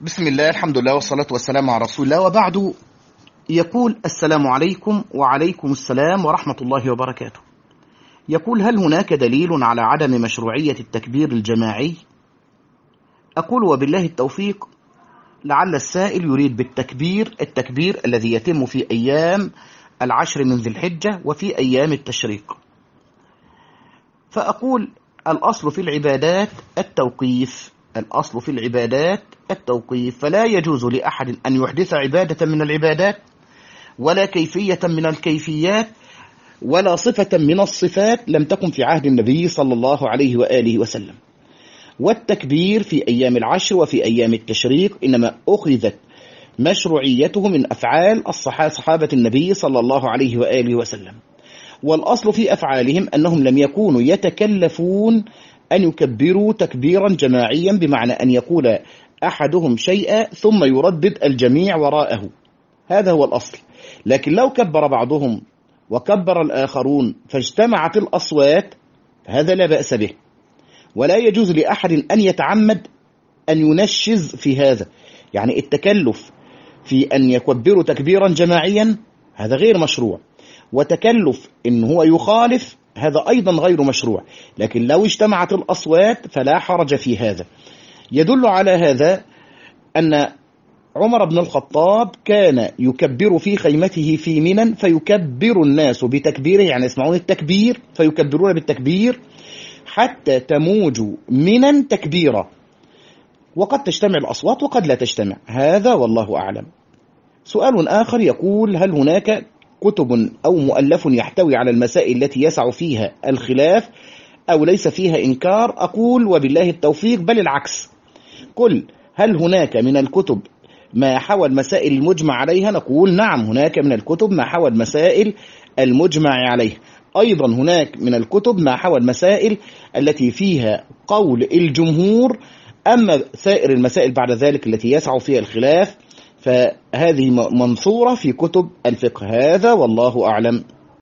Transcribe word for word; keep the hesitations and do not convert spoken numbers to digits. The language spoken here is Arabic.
بسم الله، الحمد لله والصلاة والسلام على رسول الله، وبعد. يقول: السلام عليكم. وعليكم السلام ورحمة الله وبركاته. يقول: هل هناك دليل على عدم مشروعية التكبير الجماعي؟ أقول: وبالله التوفيق. لعل السائل يريد بالتكبير التكبير الذي يتم في أيام العشر من ذي الحجة وفي أيام التشريق. فأقول: الأصل في العبادات التوقيف الأصل في العبادات التوقيف فلا يجوز لأحد أن يحدث عبادة من العبادات، ولا كيفية من الكيفيات، ولا صفة من الصفات لم تكن في عهد النبي صلى الله عليه وآله وسلم. والتكبير في أيام العشر وفي أيام التشريق إنما أخذت مشروعيته من أفعال صحابة النبي صلى الله عليه وآله وسلم، والأصل في أفعالهم أنهم لم يكونوا يتكلفون أن يكبروا تكبيرا جماعيا، بمعنى أن يقول أحدهم شيئا ثم يردد الجميع وراءه، هذا هو الأصل. لكن لو كبر بعضهم وكبر الآخرون فاجتمعت الأصوات فهذا لا بأس به، ولا يجوز لأحد أن يتعمد أن ينشز في هذا. يعني التكلف في أن يكبروا تكبيرا جماعيا هذا غير مشروع، وتكلف إن هو يخالف هذا أيضا غير مشروع. لكن لو اجتمعت الأصوات فلا حرج في هذا. يدل على هذا أن عمر بن الخطاب كان يكبر في خيمته في منى، فيكبر الناس بتكبيره، يعني يسمعون التكبير فيكبرون بالتكبير حتى تموج منى تكبيرا، وقد تجتمع الأصوات وقد لا تجتمع، هذا والله أعلم. سؤال آخر يقول: هل هناك كتب أو مؤلف يحتوي على المسائل التي يسع فيها الخلاف أو ليس فيها إنكار؟ أقول: وبالله التوفيق، بل العكس. قل: هل هناك من الكتب ما حوى المسائل المجمع عليها؟ نقول: نعم، هناك من الكتب ما حوى المسائل المجمع عليها. أيضا هناك من الكتب ما حوى المسائل التي فيها قول الجمهور، أما سائر المسائل بعد ذلك التي يسع فيها الخلاف فهذه منصورة في كتب الفقه، هذا والله أعلم.